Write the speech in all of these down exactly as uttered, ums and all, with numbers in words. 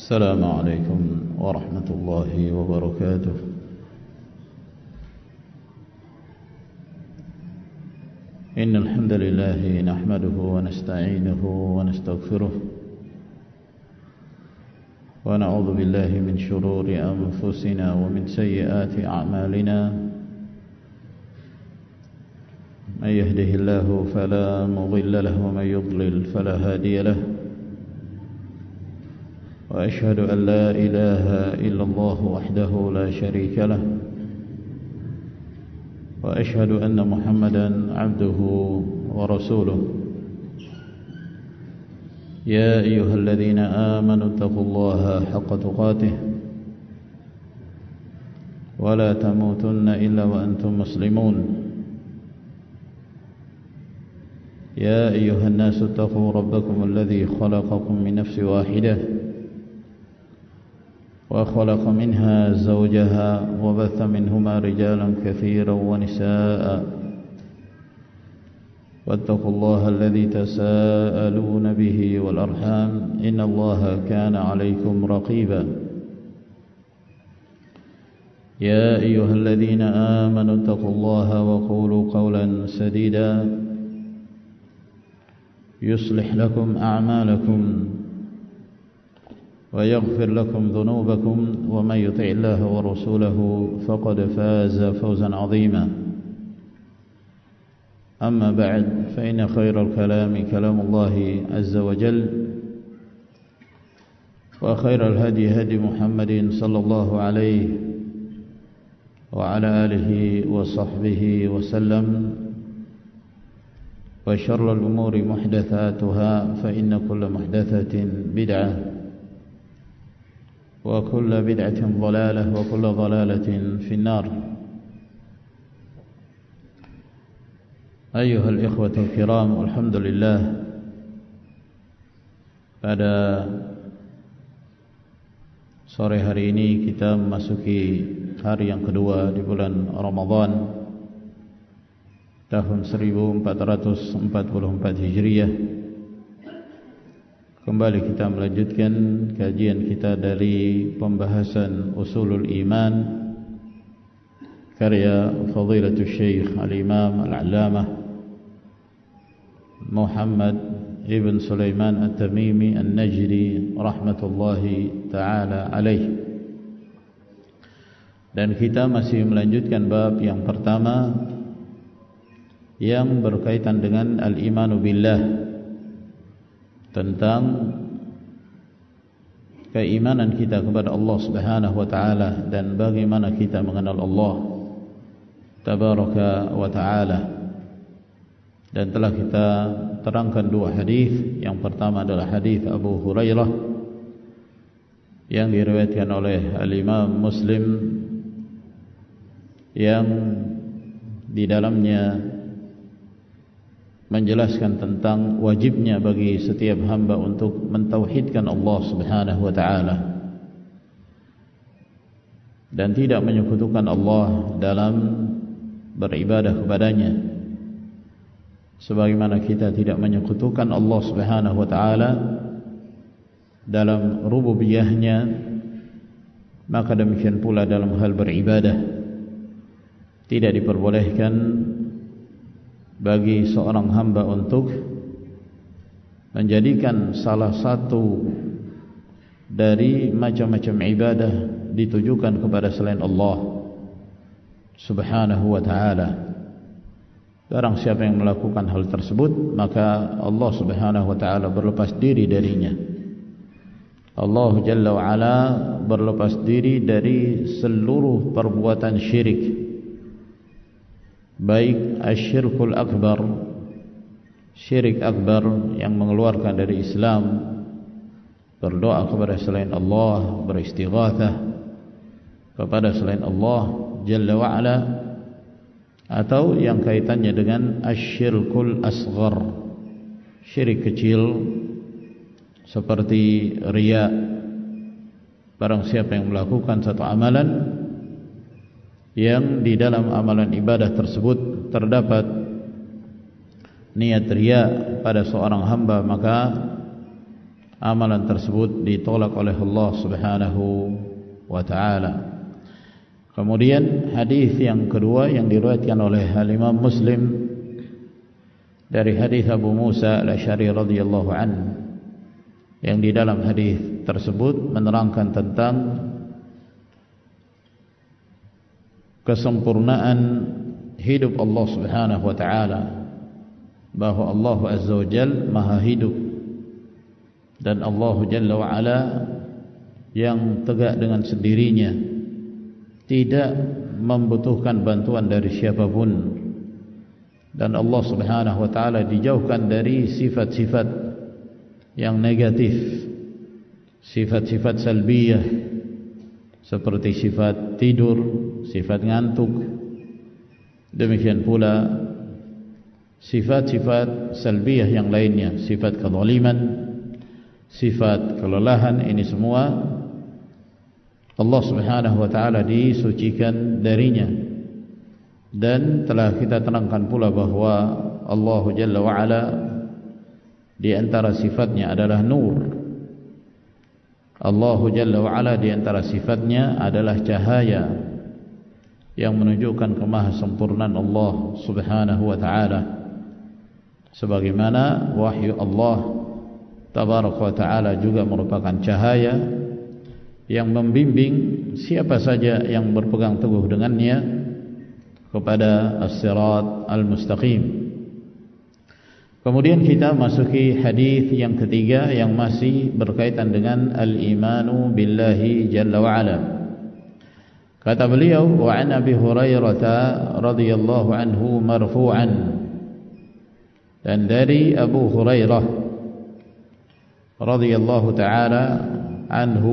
السلام عليكم ورحمة الله وبركاته. إن الحمد لله نحمده ونستعينه ونستغفره ونعوذ بالله من شرور أنفسنا ومن سيئات أعمالنا. من يهده الله فلا مضل له ومن يضلل فلا هادي له. وأشهد أن لا إله إلا الله وحده لا شريك له. وأشهد أن محمدا عبده ورسوله. يا أيها الذين آمنوا اتقوا الله حق تقاته ولا تموتن إلا وأنتم مسلمون. يا أيها الناس اتقوا ربكم الذي خلقكم من نفس واحدة وخلق منها زوجها وبث منهما رجالا كثيرا ونساء. واتقوا الله الذي تساءلون به والأرحام إن الله كان عليكم رقيبا. يا أيها الذين آمنوا اتقوا الله وقولوا قولا سديدا يصلح لكم أعمالكم ويغفر لكم ذنوبكم ومن يطع الله ورسوله فقد فاز فوزا عظيما. أما بعد فإن خير الكلام كلام الله عز وجل وخير الهدي هدي محمد صلى الله عليه وعلى آله وصحبه وسلم. وشر الأمور محدثاتها فإن كل محدثة بدعة وكل بدعة ضلالة وكل ضلالة في النار. أيها الإخوة الكرام، الحمد لله, pada sore hari ini kita memasuki hari yang kedua di bulan Ramadan tahun seribu empat ratus empat puluh empat Hijriah. Kembali kita melanjutkan kajian kita dari pembahasan Usulul Iman karya Fadilatul Syekh Al-Imam Al-Allamah Muhammad Ibn Sulaiman At-Tamimi An-Najdi rahmatullahi ta'ala alaih. Dan kita masih melanjutkan bab yang pertama yang berkaitan dengan Al-Imanu Billah, tentang keimanan kita kepada Allah Subhanahu wa taala dan bagaimana kita mengenal Allah Tabaraka wa taala. Dan telah kita terangkan dua hadis. Yang pertama adalah hadis Abu Hurairah yang diriwayatkan oleh Al-Imam Muslim, yang di dalamnya menjelaskan tentang wajibnya bagi setiap hamba untuk mentauhidkan Allah Subhanahu wa taala dan tidak menyekutukan Allah dalam beribadah kepadanya, sebagaimana kita tidak menyekutukan Allah Subhanahu wa taala dalam rububiyahnya, maka demikian pula dalam hal beribadah tidak diperbolehkan bagi seorang hamba untuk menjadikan salah satu dari macam-macam ibadah ditujukan kepada selain Allah Subhanahu wa ta'ala. Barang siapa yang melakukan hal tersebut, maka Allah Subhanahu wa ta'ala berlepas diri darinya. Allah Jalla wa Ala berlepas diri dari seluruh perbuatan syirik, baik asyirkul akbar, syirik akbar yang mengeluarkan dari Islam, berdoa kepada selain Allah, beristighatsah kepada selain Allah Jalla wa'ala, atau yang kaitannya dengan asyirkul asghar, syirik kecil seperti riya. Barang siapa yang melakukan satu amalan yang di dalam amalan ibadah tersebut terdapat niat riya pada seorang hamba, maka amalan tersebut ditolak oleh Allah Subhanahu wa taala. Kemudian hadis yang kedua yang diriwayatkan oleh Imam Muslim dari hadis Abu Musa Al-Asy'ari radhiyallahu anhu, yang di dalam hadis tersebut menerangkan tentang kesempurnaan hidup Allah Subhanahu wa taala, bahwa Allah Azza wa Jalla Maha hidup dan Allah Jalla wa Ala yang tegak dengan sendirinya, tidak membutuhkan bantuan dari siapapun, dan Allah Subhanahu wa taala dijauhkan dari sifat-sifat yang negatif, sifat-sifat salbiyah seperti sifat tidur, sifat ngantuk. Demikian pula sifat-sifat salbiyah yang lainnya, sifat kezaliman, sifat kelelahan. Ini semua Allah Subhanahu wa taala disucikan darinya. Dan telah kita terangkan pula bahwa Allah Jalla wa Ala di antara sifatnya adalah nur. Allah Jalla wa Ala di antara sifatnya adalah cahaya yang menunjukkan kemahasempurnaan Allah Subhanahu wa taala, sebagaimana wahyu Allah Tabaraka wa taala juga merupakan cahaya yang membimbing siapa saja yang berpegang teguh dengannya kepada as-sirat al-mustaqim. Kemudian kita masuki hadis yang ketiga yang masih berkaitan dengan al-imanu billahi jalla wa ala. Kata beliau, wa an Abi Hurairah radhiyallahu anhu marfu'an, dan dari Abu Hurairah radhiyallahu taala anhu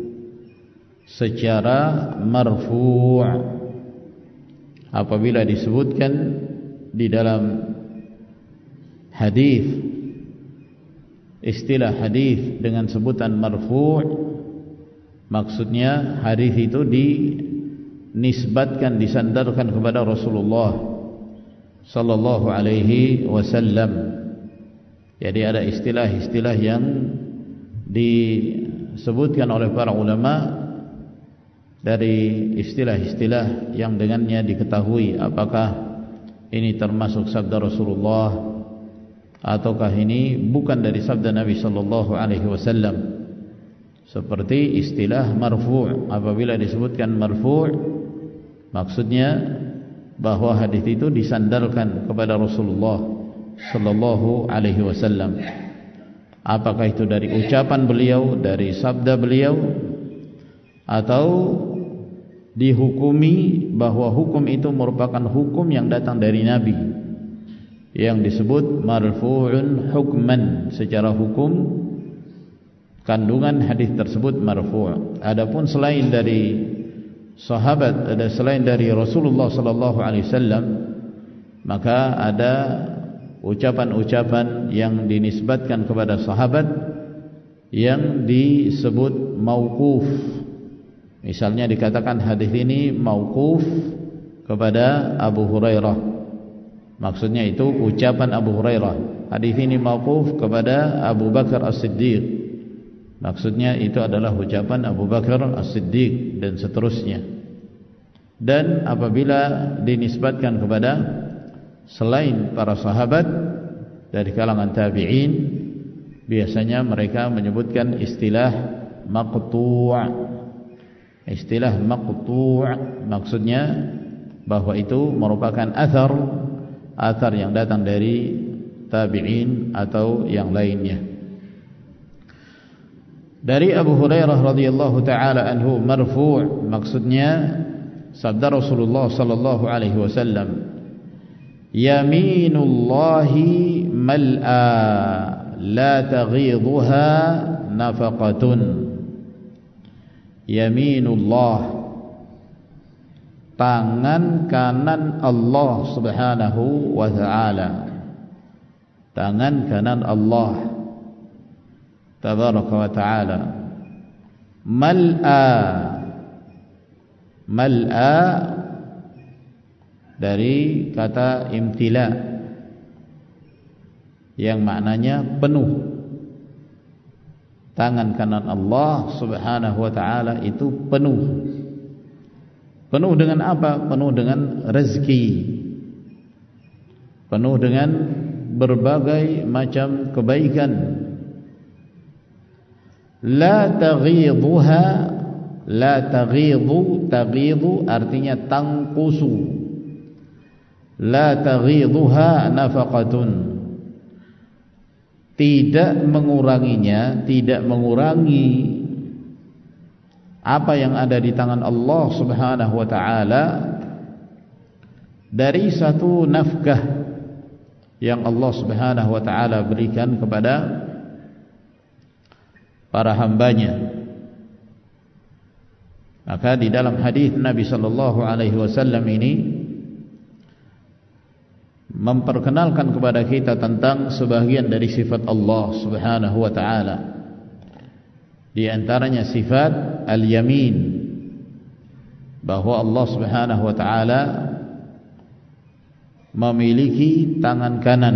secara marfu', apabila disebutkan di dalam hadis, istilah hadis dengan sebutan marfu', maksudnya hadis itu dinisbatkan, disandarkan kepada Rasulullah sallallahu alaihi wasallam. Jadi ada istilah-istilah yang disebutkan oleh para ulama, dari istilah-istilah yang dengannya diketahui apakah ini termasuk sabda Rasulullah ataukah ini bukan dari sabda Nabi sallallahu alaihi wasallam. Seperti istilah marfu', apabila disebutkan marfu', maksudnya bahwa hadis itu disandarkan kepada Rasulullah sallallahu alaihi wasallam. Apakah itu dari ucapan beliau, dari sabda beliau, atau dihukumi bahwa hukum itu merupakan hukum yang datang dari Nabi, yang disebut marfu'un hukman. Secara hukum kandungan hadis tersebut marfu'. Adapun selain dari sahabat, ada selain dari Rasulullah sallallahu alaihi wasallam, maka ada ucapan-ucapan yang dinisbatkan kepada sahabat yang disebut mauquf. Misalnya dikatakan hadis ini mauquf kepada Abu Hurairah, maksudnya itu ucapan Abu Hurairah. Hadis ini mauquf kepada Abu Bakar As-Siddiq, maksudnya itu adalah ucapan Abu Bakar As-Siddiq, dan seterusnya. Dan apabila dinisbatkan kepada selain para sahabat dari kalangan tabi'in, biasanya mereka menyebutkan istilah maqtu'. Istilah maqtu' maksudnya bahwa itu merupakan athar, athar yang datang dari tabi'in atau yang lainnya. Dari Abu Hurairah radhiyallahu taala anhu marfu', maksudnya sabda Rasulullah sallallahu alaihi wasallam, yaminullahi mal'a la taghidhuha nafaqatun. Yaminullah, tangan kanan Allah Subhanahu wa ta'ala, tangan kanan Allah Tabaraka wa ta'ala, mal'a, mal'a dari kata imtila yang maknanya penuh. tangan kanan Allah subhanahu wa ta'ala itu penuh. Penuh dengan apa? Penuh dengan rezeki, penuh dengan berbagai macam kebaikan. La taghidhuha, la taghidhu, taghidhu artinya tangkusu. La taghidhuha nafaqatun, tidak menguranginya, tidak mengurangi apa yang ada di tangan Allah subhanahu wa ta'ala dari satu nafkah yang Allah subhanahu wa ta'ala berikan kepada para hambanya. Maka di dalam hadis Nabi sallallahu alaihi wasallam ini memperkenalkan kepada kita tentang sebahagian dari sifat Allah subhanahu wa ta'ala. Di antaranya sifat al-yamin, bahwa Allah subhanahu wa ta'ala memiliki tangan kanan.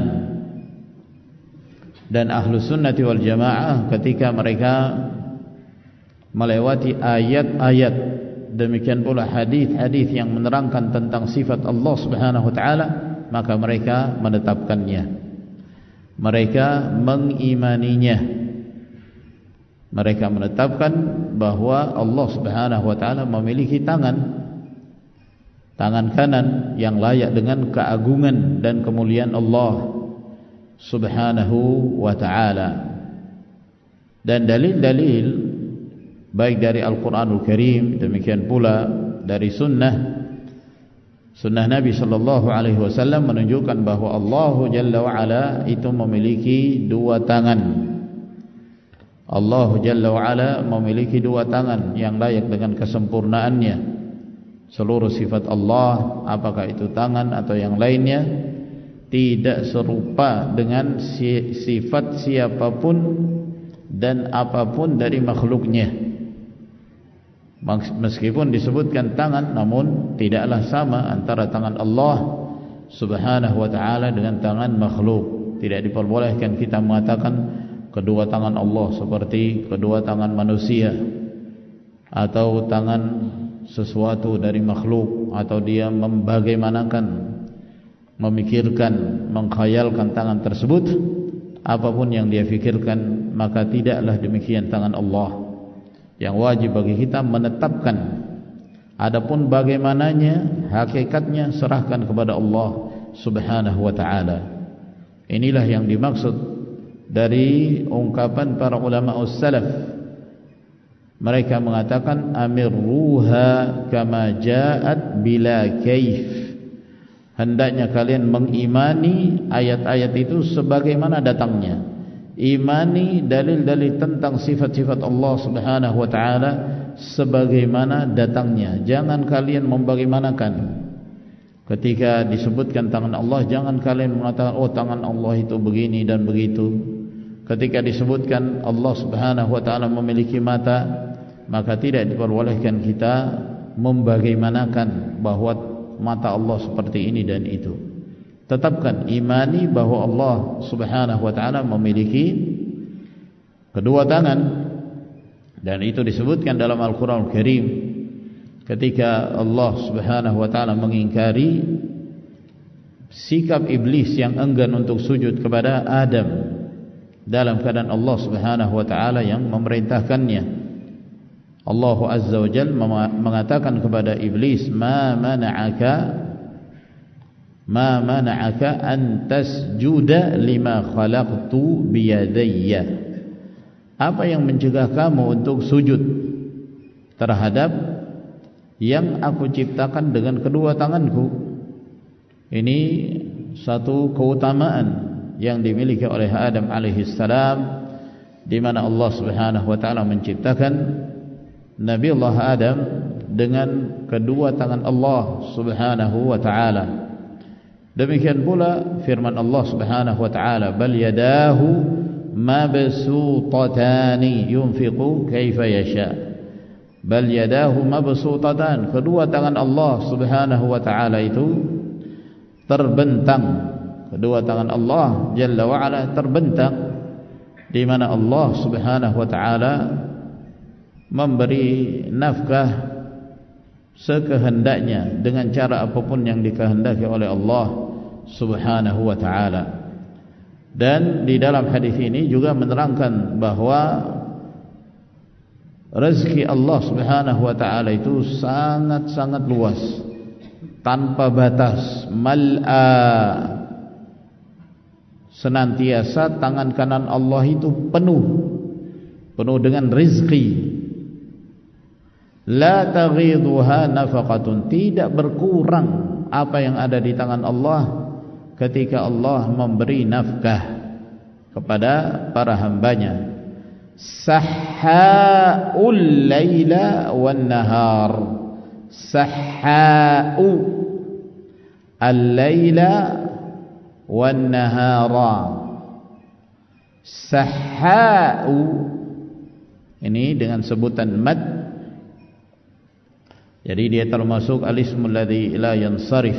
Dan ahlu sunnati wal jamaah ketika mereka melewati ayat-ayat, demikian pula hadis-hadis yang menerangkan tentang sifat Allah subhanahu wa ta'ala, maka mereka menetapkannya, mereka mengimaninya. Mereka menetapkan bahwa Allah subhanahu wa ta'ala memiliki tangan, tangan kanan yang layak dengan keagungan dan kemuliaan Allah subhanahu wa ta'ala. Dan dalil-dalil baik dari Al-Quranul Karim, demikian pula dari sunnah sunnah Nabi sallallahu alaihi wasallam menunjukkan bahwa Allah Jalla wa'ala itu memiliki dua tangan. Allah Jalla wa'ala memiliki dua tangan yang layak dengan kesempurnaannya. Seluruh sifat Allah, apakah itu tangan atau yang lainnya, tidak serupa dengan sifat siapapun dan apapun dari makhluknya. Meskipun disebutkan tangan, namun tidaklah sama antara tangan Allah subhanahu wa ta'ala dengan tangan makhluk. Tidak diperbolehkan kita mengatakan kedua tangan Allah seperti kedua tangan manusia, atau tangan sesuatu dari makhluk, atau dia membagaimanakan, memikirkan, mengkhayalkan tangan tersebut. Apapun yang dia fikirkan, maka tidaklah demikian tangan Allah. Yang wajib bagi kita menetapkan, adapun bagaimananya, hakikatnya serahkan kepada Allah subhanahu wa ta'ala. Inilah yang dimaksud dari ungkapan para ulama ussalaf. Mereka mengatakan amirruha kama ja'at bila kaif. Hendaknya kalian mengimani ayat-ayat itu sebagaimana datangnya. Imani dalil-dalil tentang sifat-sifat Allah subhanahu wa ta'ala sebagaimana datangnya. Jangan kalian membagaimanakan. Ketika disebutkan tangan Allah, jangan kalian mengatakan oh tangan Allah itu begini dan begitu. Ketika disebutkan Allah subhanahu wa ta'ala memiliki mata, maka tidak diperbolehkan kita membagaimanakan bahwa mata Allah seperti ini dan itu. Tetapkan, imani bahwa Allah subhanahu wa ta'ala memiliki kedua tangan. Dan itu disebutkan dalam Al-Quran Al-Karim ketika Allah subhanahu wa ta'ala mengingkari sikap iblis yang enggan untuk sujud kepada Adam dalam keadaan Allah subhanahu wa ta'ala yang memerintahkannya. Allah azza wa jalla mengatakan kepada iblis, ma mana'aka ma mana'aka an tasjuda lima khalaqtu biyadayya. Apa yang mencegah kamu untuk sujud terhadap yang aku ciptakan dengan kedua tanganku? Ini satu keutamaan yang dimiliki oleh Adam alaihi salam, di mana Allah subhanahu wa ta'ala menciptakan Nabi Allah Adam dengan kedua tangan Allah subhanahu wa ta'ala. Demikian pula firman Allah subhanahu wa ta'ala, bal yadahu mabsutatani yunfiqu kaifa yasha. Bal yadahu mabsutatan, kedua tangan Allah subhanahu wa ta'ala itu terbentang. Kedua tangan Allah Jalla wa'ala terbentang, di mana Allah Subhanahu wa taala memberi nafkah sekehendaknya dengan cara apapun yang dikehendaki oleh Allah Subhanahu wa taala. Dan di dalam hadis ini juga menerangkan bahwa rezeki Allah Subhanahu wa taala itu sangat-sangat luas, tanpa batas, mal'a. Senantiasa tangan kanan Allah itu penuh, penuh dengan rezeki. La taghidhuha nafaqatun, tidak berkurang apa yang ada di tangan Allah ketika Allah memberi nafkah kepada para hambanya. Sahhaul laila wan nahar, sahhau al-laila wan nahara. Sahhau ini dengan sebutan mad, jadi dia termasuk al-ismul ladzi la yansarif,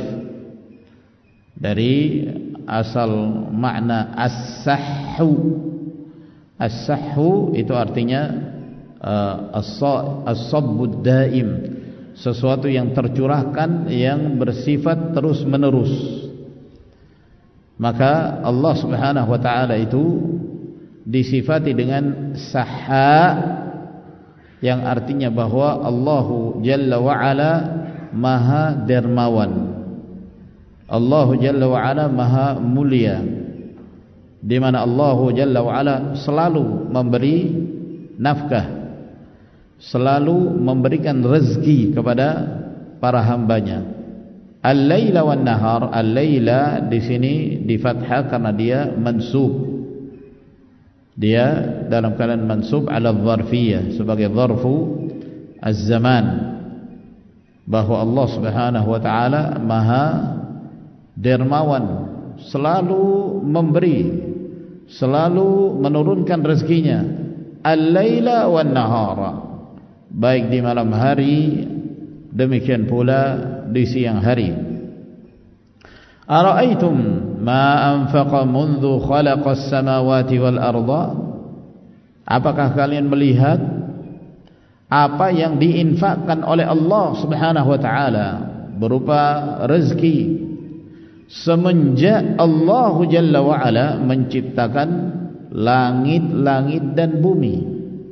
dari asal makna as-sahhu. As-sahhu itu artinya uh, as-sabbud daim, sesuatu yang tercurahkan, yang bersifat terus menerus. Maka Allah Subhanahu wa taala itu disifati dengan sahha, yang artinya bahwa Allahu Jalla wa Ala Maha Dermawan, Allahu Jalla wa Ala Maha Mulia, di mana Allahu Jalla wa Ala selalu memberi nafkah, selalu memberikan rezeki kepada para hambanya. Al-laila wan nahar, al-laila di sini di fathah karena dia mansub. Dia dalam keadaan mansub ala dzarfiyah, sebagai dzarfu az-zaman, bahwa Allah Subhanahu wa taala Maha dermawan, selalu memberi, selalu menurunkan rezekinya. Al-laila wan nahara, baik di malam hari, demikian pula di siang hari. Ara'aitum ma anfaqa mundu khalaqas samawati wal arda, apakah kalian melihat apa yang diinfakkan oleh Allah Subhanahu wa taala berupa rezeki semenjak Allah Jalla wa Ala menciptakan langit-langit dan bumi.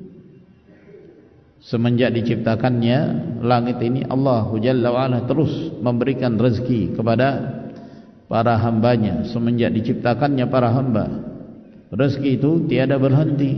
Semenjak diciptakannya langit ini, Allah Jalla wa Ala terus memberikan rezeki kepada para hambanya. Semenjak diciptakannya para hamba, rezeki itu tiada berhenti.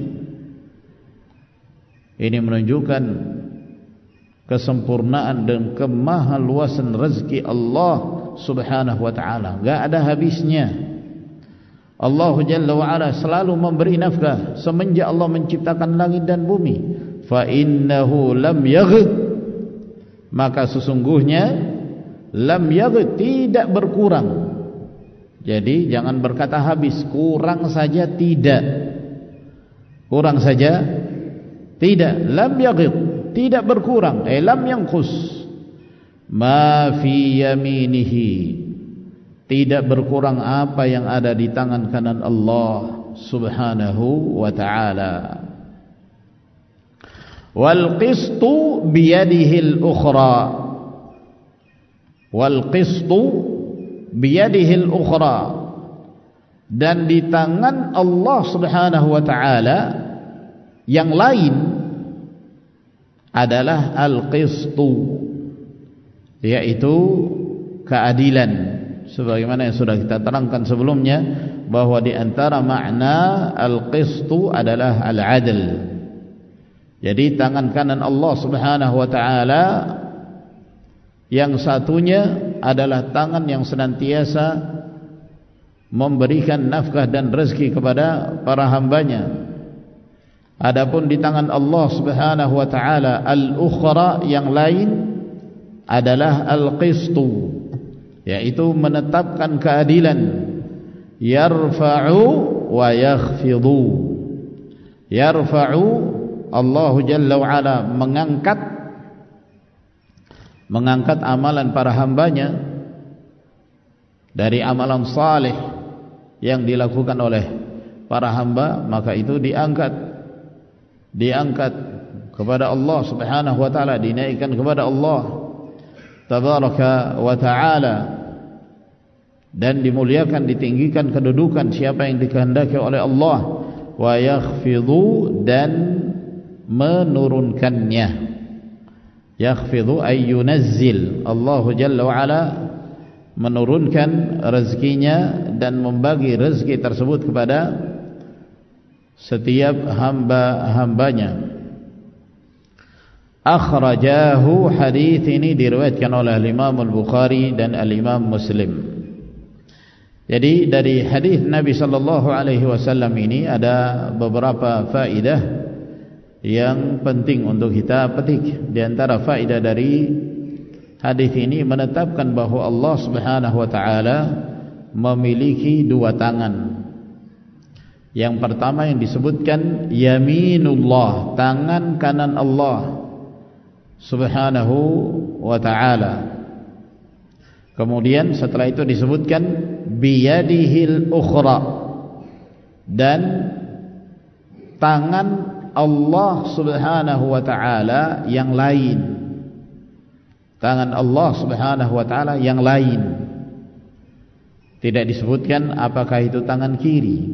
Ini menunjukkan kesempurnaan dan kemahaluasan rezeki Allah Subhanahu wa ta'ala, enggak ada habisnya. Allah Jalla wa Ala selalu memberi nafkah semenjak Allah menciptakan langit dan bumi. Fa innahu lam yaghid, maka sesungguhnya lam yaghid, tidak berkurang. Jadi jangan berkata habis, kurang saja tidak, kurang saja tidak. Lam yaghid, tidak berkurang, eh lam yanqus. Ma fi yaminihi, tidak berkurang apa yang ada di tangan kanan Allah Subhanahu wa ta'ala. Wal qistu biyadihi al-ukhra, wal qistu biyadihi al-ukhra, dan di tangan Allah Subhanahu wa ta'ala yang lain adalah al-qistu, yaitu keadilan, sebagaimana yang sudah kita terangkan sebelumnya bahwa di antara makna al-qistu adalah al-adl. Jadi tangan kanan Allah Subhanahu wa ta'ala yang satunya adalah tangan yang senantiasa memberikan nafkah dan rezeki kepada para hambanya. Adapun di tangan Allah Subhanahu wa ta'ala al-ukhra, yang lain adalah al-qistu, yaitu menetapkan keadilan. Yarfa'u wa yakhfidu, yarfa'u, Allah Jalla wa Ala mengangkat, mengangkat amalan para hambanya dari amalan saleh yang dilakukan oleh para hamba, maka itu diangkat diangkat kepada Allah Subhanahu wa taala, dinaikkan kepada Allah tabaraka wa taala, dan dimuliakan, ditinggikan kedudukan siapa yang dikehendaki oleh Allah. Wa yakhfidhu, dan menurunkannya. Yakhfidhu ay yunazzil, Allah Jalla wa Ala menurunkan rezekinya dan membagi rezeki tersebut kepada setiap hamba-hambanya. Akhrajahu, hadis ini diriwayatkan oleh Imam Al-Bukhari dan Al-Imam Muslim. Jadi dari hadis Nabi sallallahu alaihi wasallam ini ada beberapa faedah yang penting untuk kita petik. Di antara faedah dari hadis ini menetapkan bahwa Allah Subhanahu wa taala memiliki dua tangan. Yang pertama yang disebutkan yaminullah, tangan kanan Allah Subhanahu wa ta'ala. Kemudian setelah itu disebutkan biyadihil ukhra, dan tangan Allah Subhanahu wa ta'ala yang lain. Tangan Allah Subhanahu wa ta'ala yang lain. Tidak disebutkan apakah itu tangan kiri.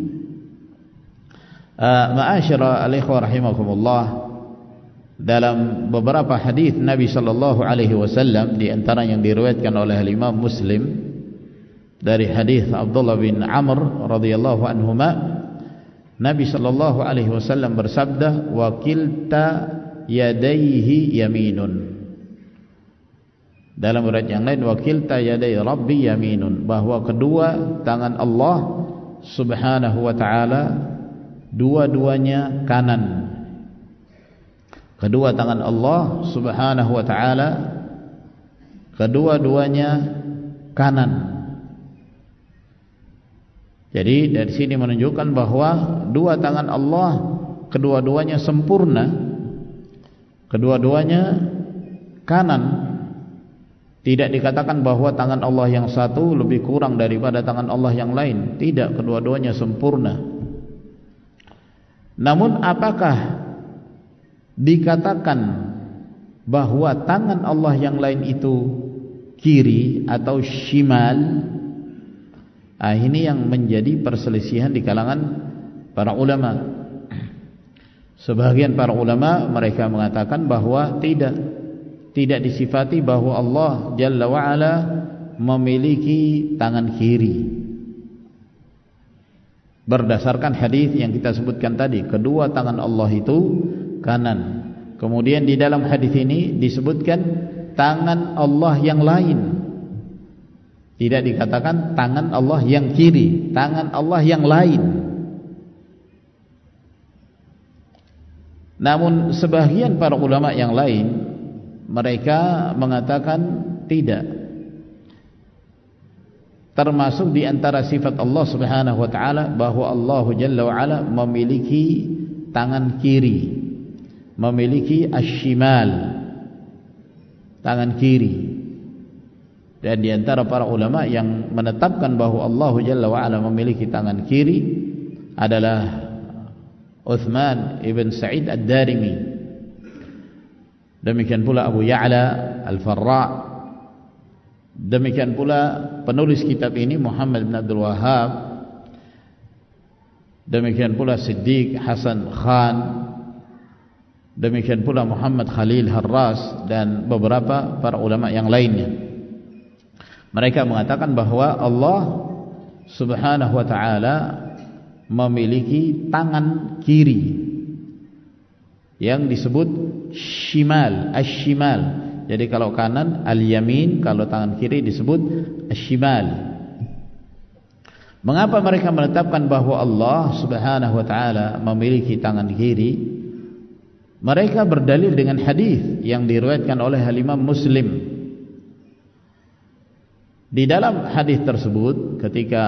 uh, Ma'asyara al-ikhwa rahimakumullah, dalam beberapa hadis Nabi sallallahu alaihi wasallam, di antara yang diriwayatkan oleh Imam Muslim dari hadis Abdullah bin Amr radhiyallahu anhuma, Nabi sallallahu alaihi wasallam bersabda, wa kilta yadayhi yaminun. Dalam riwayat yang lain, wa kilta yaday rabbi yaminun, bahwa kedua tangan Allah Subhanahu wa taala dua-duanya kanan. Kedua tangan Allah Subhanahu wa taala kedua-duanya kanan. Jadi dari sini menunjukkan bahwa dua tangan Allah kedua-duanya sempurna, kedua-duanya kanan. Tidak dikatakan bahwa tangan Allah yang satu lebih kurang daripada tangan Allah yang lain. Tidak, kedua-duanya sempurna. Namun apakah dikatakan bahwa tangan Allah yang lain itu kiri atau shimal? Ah, ini yang menjadi perselisihan di kalangan para ulama. Sebagian para ulama mereka mengatakan bahwa tidak tidak disifati bahwa Allah Jalla wa Ala memiliki tangan kiri, berdasarkan hadis yang kita sebutkan tadi, kedua tangan Allah itu kanan. Kemudian di dalam hadis ini disebutkan tangan Allah yang lain. Tidak dikatakan tangan Allah yang kiri, tangan Allah yang lain. Namun sebagian para ulama yang lain mereka mengatakan tidak. Termasuk di antara sifat Allah Subhanahu wa taala bahwa Allah Jalla wa Ala memiliki tangan kiri, memiliki asy-syimal, tangan kiri. Dan di antara para ulama yang menetapkan bahwa Allah Jalla wa Ala memiliki tangan kiri adalah Uthman ibn Sa'id ad-Darimi. Demikian pula Abu Ya'la al-Farra. Demikian pula penulis kitab ini Muhammad bin Abdul Wahhab. Demikian pula Siddiq Hasan Khan. Demikian pula Muhammad Khalil Harras dan beberapa para ulama yang lainnya. Mereka mengatakan bahwa Allah Subhanahu wa taala memiliki tangan kiri yang disebut shimal, asy-syimal. Jadi kalau kanan al-yamin, kalau tangan kiri disebut asy-syimal. Mengapa mereka menetapkan bahwa Allah Subhanahu wa taala memiliki tangan kiri? Mereka berdalil dengan hadis yang diriwayatkan oleh Imam Muslim. Di dalam hadis tersebut ketika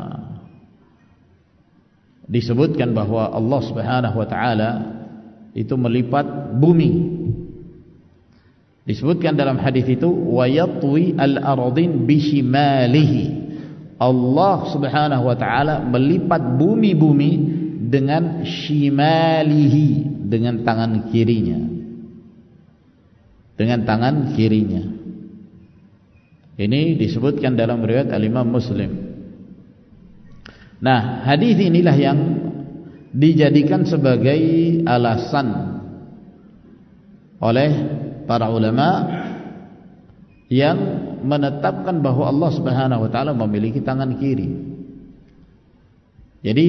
disebutkan bahwa Allah Subhanahu wa taala itu melipat bumi, disebutkan dalam hadis itu wa yatwi al-ardin bishimalihi. Allah Subhanahu wa taala melipat bumi-bumi dengan shimalihi, dengan tangan kirinya, dengan tangan kirinya. Ini disebutkan dalam riwayat Al-Imam Muslim. Nah, hadis inilah yang dijadikan sebagai alasan oleh para ulama yang menetapkan bahwa Allah Subhanahu wa taala memiliki tangan kiri. Jadi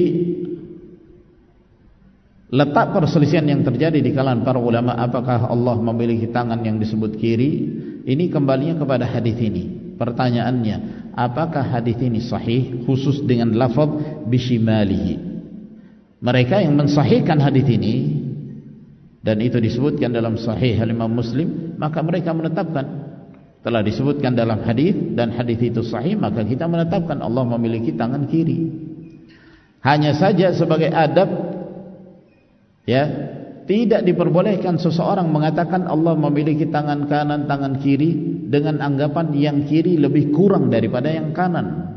letak perselisihan yang terjadi di kalangan para ulama apakah Allah memiliki tangan yang disebut kiri, ini kembalinya kepada hadis ini. Pertanyaannya, apakah hadis ini sahih khusus dengan lafaz bishimalihi? Mereka yang mensahihkan hadis ini, dan itu disebutkan dalam Sahih Al-Imam Muslim, maka mereka menetapkan telah disebutkan dalam hadis dan hadis itu sahih, maka kita menetapkan Allah memiliki tangan kiri. Hanya saja sebagai adab, ya, tidak diperbolehkan seseorang mengatakan Allah memiliki tangan kanan, tangan kiri dengan anggapan yang kiri lebih kurang daripada yang kanan.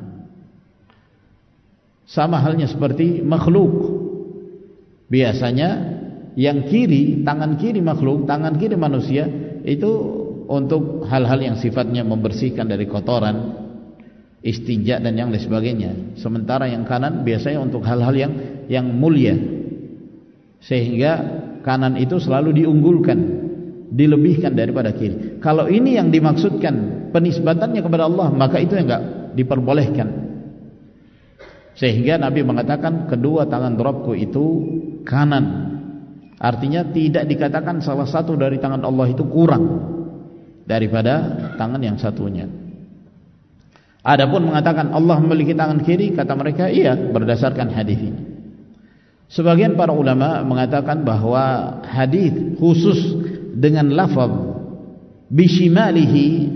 Sama halnya seperti makhluk. Biasanya yang kiri, tangan kiri makhluk, tangan kiri manusia itu untuk hal-hal yang sifatnya membersihkan dari kotoran, istinja dan yang lain sebagainya. Sementara yang kanan biasanya untuk hal-hal yang yang mulia. Sehingga kanan itu selalu diunggulkan, dilebihkan daripada kiri. Kalau ini yang dimaksudkan penisbatannya kepada Allah, maka itu yang enggak diperbolehkan. Sehingga Nabi mengatakan kedua tangan Rabbku itu kanan. Artinya tidak dikatakan salah satu dari tangan Allah itu kurang daripada tangan yang satunya. Adapun mengatakan Allah memiliki tangan kiri, kata mereka iya berdasarkan hadis ini. Sebagian para ulama mengatakan bahwa hadis khusus dengan lafaz bishimalihi,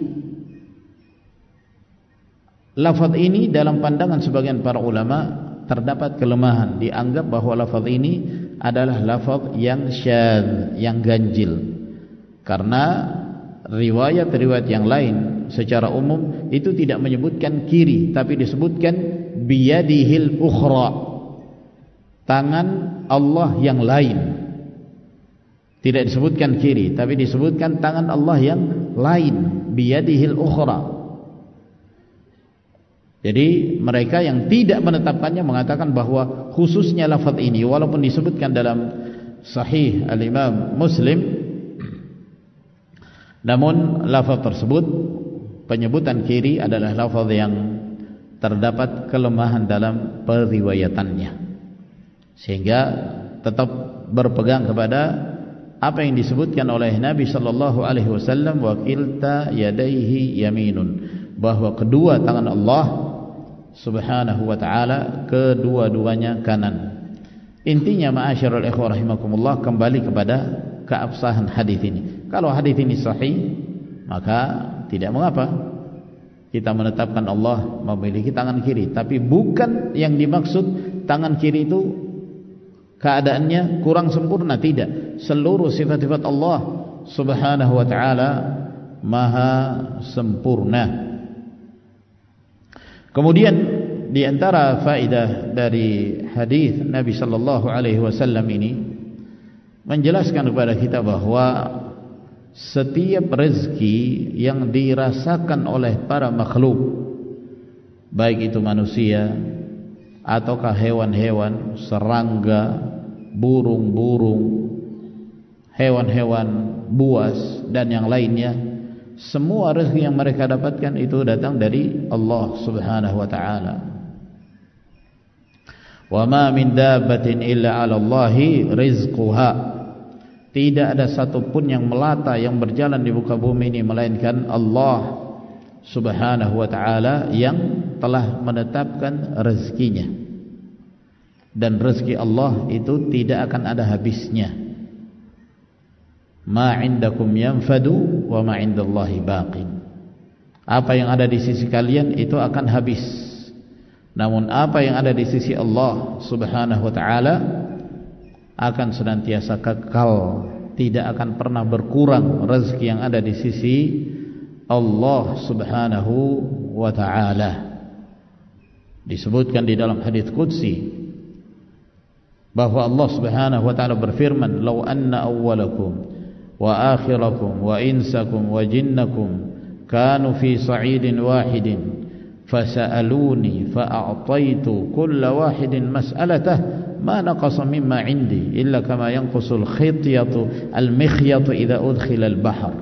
lafaz ini dalam pandangan sebagian para ulama terdapat kelemahan, dianggap bahwa lafaz ini adalah lafaz yang syadz, yang ganjil, karena riwayat-riwayat yang lain secara umum itu tidak menyebutkan kiri, tapi disebutkan biyadihil ukhra, tangan Allah yang lain. Tidak disebutkan kiri, tapi disebutkan tangan Allah yang lain, biyadihil ukhra. Jadi mereka yang tidak menetapkannya mengatakan bahwa khususnya lafaz ini walaupun disebutkan dalam Sahih Al-Imam Muslim, namun lafaz tersebut, penyebutan kiri adalah lafaz yang terdapat kelemahan dalam periwayatannya, sehingga tetap berpegang kepada apa yang disebutkan oleh Nabi sallallahu alaihi wasallam, wa kilta yadaihi yaminun, bahwa kedua tangan Allah Subhanahu wa ta'ala kedua-duanya kanan. Intinya ma'asyiral ikhwah rahimakumullah, kembali kepada keabsahan hadis ini. Kalau hadis ini sahih, maka tidak mengapa kita menetapkan Allah memiliki tangan kiri, tapi bukan yang dimaksud tangan kiri itu keadaannya kurang sempurna, tidak. Seluruh sifat-sifat Allah Subhanahu wa ta'ala maha sempurna. Kemudian di antara faedah dari hadis Nabi sallallahu alaihi wasallam ini menjelaskan kepada kita bahwa setiap rezeki yang dirasakan oleh para makhluk, baik itu manusia ataukah hewan-hewan, serangga, burung-burung, hewan-hewan buas dan yang lainnya, semua rezeki yang mereka dapatkan itu datang dari Allah Subhanahu wa ta'ala. Wa ma min dabbatin illa 'ala Allahi rizquha. Tidak ada satupun yang melata yang berjalan di muka bumi ini melainkan Allah Subhanahu wa ta'ala yang telah menetapkan rezekinya. Dan rezeki Allah itu tidak akan ada habisnya. Ma 'indakum yanfadu wa ma 'indallahi baqin. Apa yang ada di sisi kalian itu akan habis, namun apa yang ada di sisi Allah Subhanahu wa ta'ala akan senantiasa kekal, tidak akan pernah berkurang rezeki yang ada di sisi Allah Subhanahu wa ta'ala. Disebutkan di dalam hadis qudsi, bahwa Allah Subhanahu wa taala berfirman, "Lau anna awwalakum wa akhirakum wa insakum wa jinnakum kanu fi sa'idin wahidin fasa'aluni fa'a'taitu kulla wahidin mas'alatah ma naqasa mimma 'indi illa kama yanqusul khityatu al-mikhyatu idza udkhila al-bahr."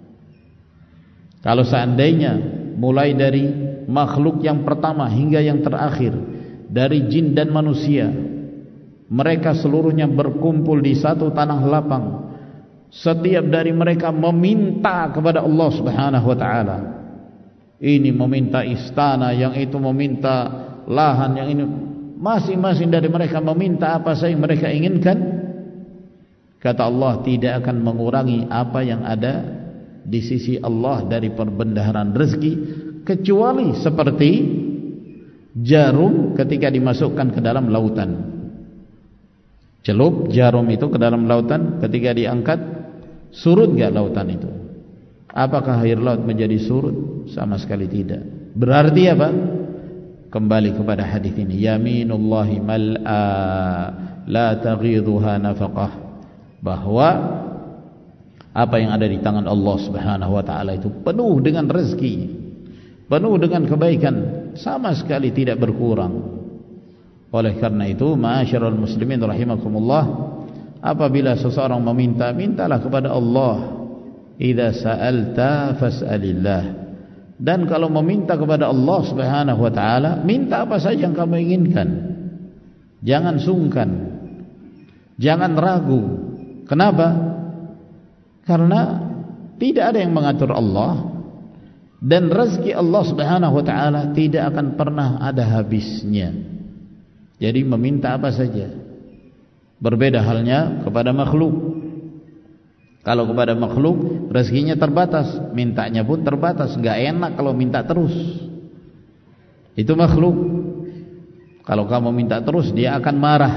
Kalau seandainya mulai dari makhluk yang pertama hingga yang terakhir, dari jin dan manusia, mereka seluruhnya berkumpul di satu tanah lapang, setiap dari mereka meminta kepada Allah Subhanahu wa taala. Ini meminta istana, yang itu meminta lahan, yang ini, masing-masing dari mereka meminta apa saja yang mereka inginkan. Kata Allah, tidak akan mengurangi apa yang ada di sisi Allah dari perbendaharaan rezeki, kecuali seperti jarum ketika dimasukkan ke dalam lautan. Celup jarum itu ke dalam lautan, ketika diangkat, surut gak lautan itu? Apakah air laut menjadi surut? Sama sekali tidak. Berarti apa? Kembali kepada hadis ini, yaminullahi mal'a la taghidhuha nafaqah, bahwa apa yang ada di tangan Allah Subhanahu wa taala itu penuh dengan rezeki, penuh dengan kebaikan, sama sekali tidak berkurang. Oleh karena itu, ma'asyiral muslimin rahimakumullah, apabila seseorang meminta, mintalah kepada Allah. Idza sa'alta fas'alillah. Dan kalau meminta kepada Allah Subhanahu wa taala, minta apa saja yang kamu inginkan. Jangan sungkan, jangan ragu. Kenapa? Karena tidak ada yang mengatur Allah, dan rezeki Allah Subhanahu wa taala tidak akan pernah ada habisnya. Jadi meminta apa saja. Berbeda halnya kepada makhluk. Kalau kepada makhluk rezekinya terbatas, mintanya pun terbatas. Gak enak kalau minta terus. Itu makhluk. Kalau kamu minta terus, dia akan marah.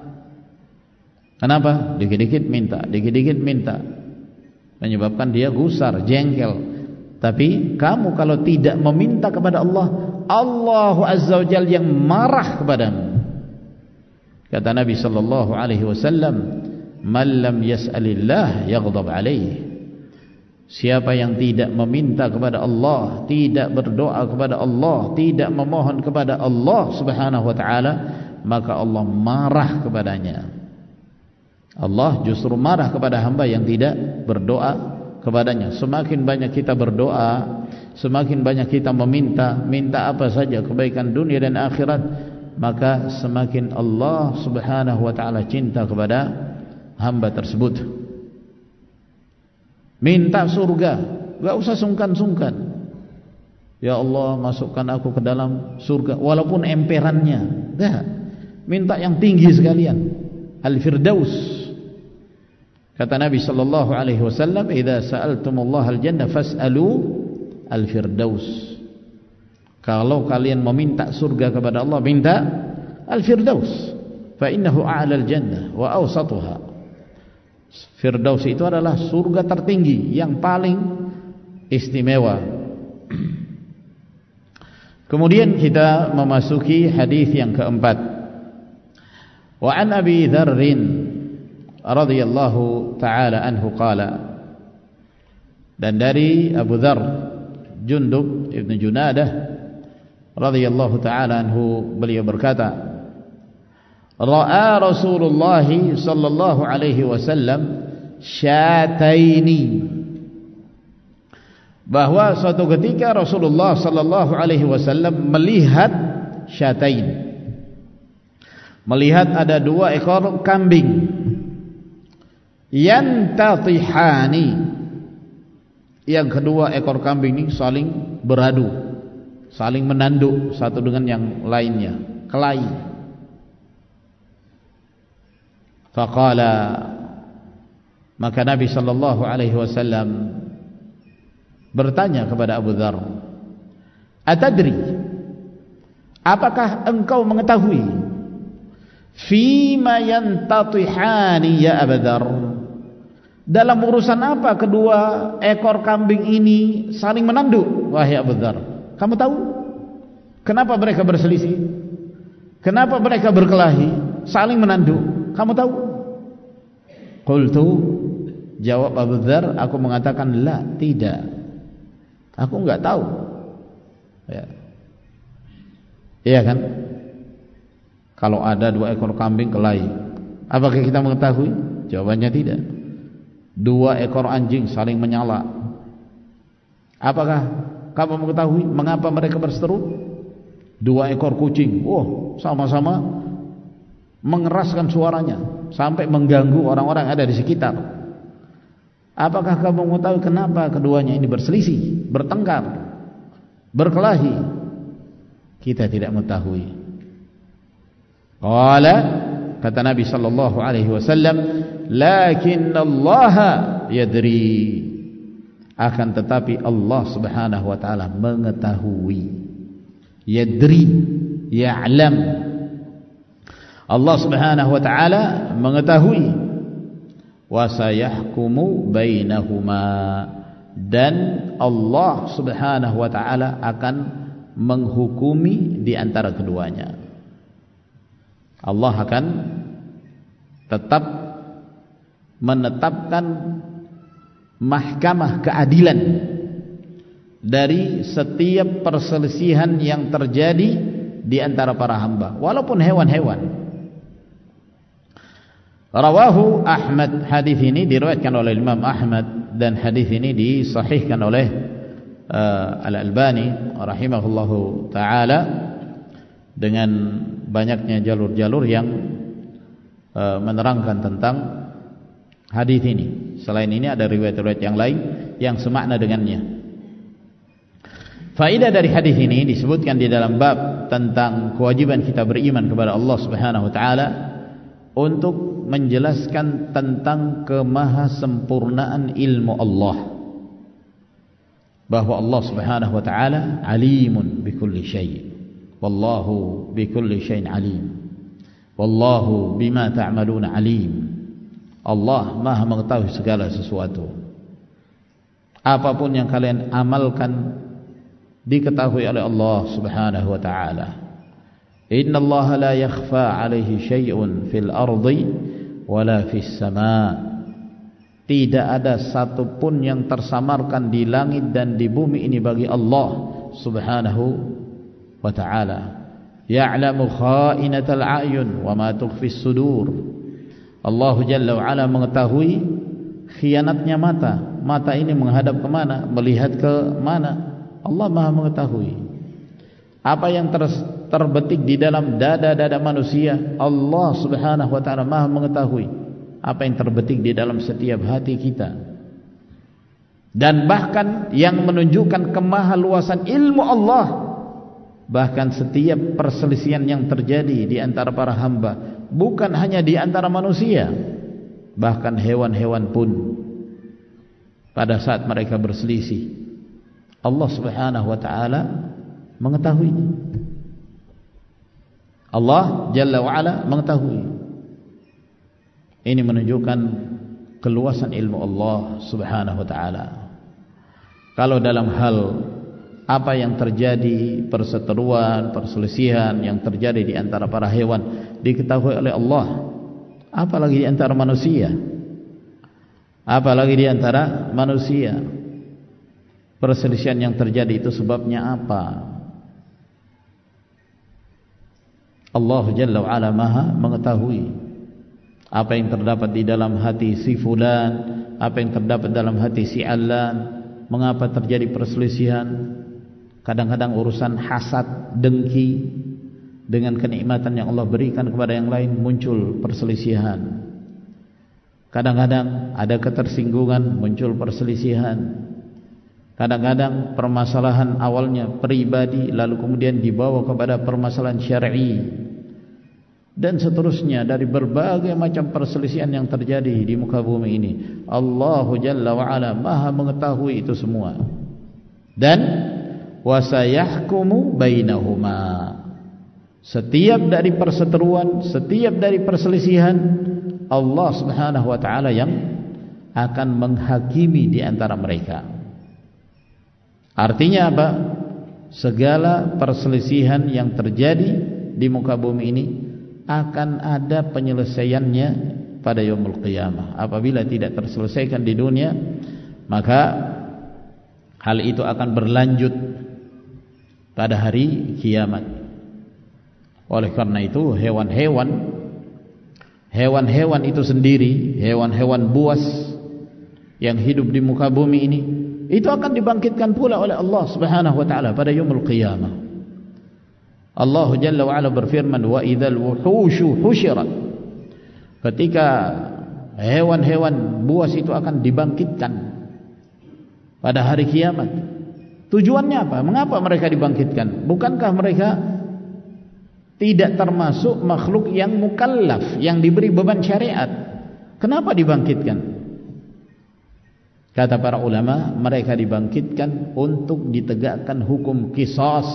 Kenapa? Dikit-dikit minta, dikit-dikit minta, menyebabkan dia gusar, jengkel. Tapi kamu kalau tidak meminta kepada Allah, Allah Azza wa Jalla yang marah kepadamu. Kata Nabi sallallahu alaihi wasallam, "Man lam yas'alillah yaghdab alaih." Siapa yang tidak meminta kepada Allah, tidak berdoa kepada Allah, tidak memohon kepada Allah Subhanahu wa taala, maka Allah marah kepadanya. Allah justru marah kepada hamba yang tidak berdoa kepadanya. Semakin banyak kita berdoa, semakin banyak kita meminta, minta apa saja kebaikan dunia dan akhirat, maka semakin Allah Subhanahu wa taala cinta kepada hamba tersebut. Minta surga, gak usah sungkan-sungkan. Ya Allah, masukkan aku ke dalam surga walaupun emperannya. Enggak. Minta yang tinggi sekalian, Al-Firdaus. Kata Nabi sallallahu alaihi wasallam, "Idza sa'altumullaha al-jannah fas'alu al-Firdaus." Kalau kalian meminta surga kepada Allah, minta Al-Firdaus. Fa innahu a'lal jannah wa awsatuha. Firdaus itu adalah surga tertinggi, yang paling istimewa. Kemudian kita memasuki hadis yang keempat. Wa an Abi Dzarr radhiyallahu taala anhu qala, dan dari Abu Dzarr Jundub ibn Junadah radhiyallahu taala anhu, beliau berkata, ra'a Rasulullah sallallahu alaihi wasallam syataini, bahwa suatu ketika Rasulullah sallallahu alaihi wasallam melihat syatain, melihat ada dua ekor kambing, yantatihani, yang kedua ekor kambing ini saling beradu, saling menanduk satu dengan yang lainnya, kelahi. Faqala, maka Nabi sallallahu alaihi wasallam bertanya kepada Abu Dzarr, "Atadri, apakah engkau mengetahui fima yantatihani ya Abu Dzarr, dalam urusan apa kedua ekor kambing ini saling menanduk wahai Abu Dzarr? Kamu tahu kenapa mereka berselisih? Kenapa mereka berkelahi, saling menanduk? Kamu tahu? Qultu, jawab Abu Dzar, aku mengatakan la, tidak. Aku enggak tahu. Ya. Iya kan? Kalau ada dua ekor kambing kelahi, apakah kita mengetahui? Jawabannya tidak. Dua ekor anjing saling menyala, apakah kamu mengetahui mengapa mereka berseteru? Dua ekor kucing, oh, sama-sama mengeraskan suaranya sampai mengganggu orang-orang yang ada di sekitar. Apakah kamu mengetahui kenapa keduanya ini berselisih, bertengkar, berkelahi? Kita tidak mengetahui. Qala, kata Nabi sallallahu alaihi wasallam, lakinna Allah yadri, akan tetapi Allah Subhanahu wa taala mengetahui. Yadri, ya'lam. Allah Subhanahu wa taala mengetahui. Wa sayahkumu bainahuma, dan Allah Subhanahu wa taala akan menghukumi di antara keduanya. Allah akan tetap menetapkan mahkamah keadilan dari setiap perselisihan yang terjadi di antara para hamba, walaupun hewan-hewan. Rawahu Ahmad, hadis ini diriwayatkan oleh Imam Ahmad, dan hadis ini disahihkan oleh uh, Al-Albani rahimahullahu taala dengan banyaknya jalur-jalur yang uh, menerangkan tentang hadis ini. Selain ini ada riwayat-riwayat yang lain yang semakna dengannya. Faedah dari hadis ini disebutkan di dalam bab tentang kewajiban kita beriman kepada Allah Subhanahu wa taala untuk menjelaskan tentang kemahasempurnaan ilmu Allah, bahwa Allah Subhanahu wa taala alimun bikulli syai', wallahu bikulli syai'in alim, wallahu bima ta'maluna alim. Allah Maha mengetahui segala sesuatu. Apapun yang kalian amalkan diketahui oleh Allah Subhanahu wa taala. Inna Allah la yakhfa 'alaihi syai'un fil ardi wala fis sama'. Tidak ada satu pun yang tersamarkan di langit dan di bumi ini bagi Allah Subhanahu wa taala. Ya'lamu kha'inatal a'yun wa ma tukhfis sudur. Allah Jalla wa Ala mengetahui khianatnya mata. Mata ini menghadap ke mana, melihat ke mana. Allah Maha mengetahui. Apa yang ter, terbetik di dalam dada-dada manusia, Allah Subhanahu wa taala Maha mengetahui. Apa yang terbetik di dalam setiap hati kita. Dan bahkan yang menunjukkan kemahaluasan ilmu Allah, bahkan setiap perselisihan yang terjadi di antara para hamba, bukan hanya di antara manusia, bahkan hewan-hewan pun pada saat mereka berselisih, Allah Subhanahu wa taala mengetahuinya. Allah Jalla wa Ala mengetahui. Ini menunjukkan keluasan ilmu Allah Subhanahu wa taala. Kalau dalam hal apa yang terjadi, perseteruan, perselisihan yang terjadi di antara para hewan diketahui oleh Allah, apalagi di antara manusia. Apalagi di antara manusia. Perselisihan yang terjadi itu sebabnya apa? Allah Jalla wa Ala Maha mengetahui apa yang terdapat di dalam hati si fulan, apa yang terdapat dalam hati si allan. Mengapa terjadi perselisihan? Kadang-kadang urusan hasad, dengki, dengan kenikmatan yang Allah berikan kepada yang lain muncul perselisihan. Kadang-kadang ada ketersinggungan, muncul perselisihan. Kadang-kadang permasalahan awalnya pribadi, lalu kemudian dibawa kepada permasalahan syar'i, dan seterusnya dari berbagai macam perselisihan yang terjadi di muka bumi ini. Allah Jalla wa Ala Maha mengetahui itu semua. Dan wasayahkumu bainahuma, setiap dari perseteruan, setiap dari perselisihan, Allah Subhanahu wa taala yang akan menghakimi di antara mereka. Artinya apa? Segala perselisihan yang terjadi di muka bumi ini akan ada penyelesaiannya pada yaumul qiyamah. Apabila tidak terselesaikan di dunia, maka hal itu akan berlanjut pada hari kiamat. Oleh karena itu hewan-hewan hewan-hewan itu sendiri, hewan-hewan buas yang hidup di muka bumi ini, itu akan dibangkitkan pula oleh Allah Subhanahu wa taala pada yaumul qiyamah. Allah Jalla wa Ala berfirman, wa idzal wuhushu husyirat. Ketika hewan-hewan buas itu akan dibangkitkan pada hari kiamat. Tujuannya apa? Mengapa mereka dibangkitkan? Bukankah mereka tidak termasuk makhluk yang mukallaf, yang diberi beban syariat? Kenapa dibangkitkan? Kata para ulama, mereka dibangkitkan untuk ditegakkan hukum qisas,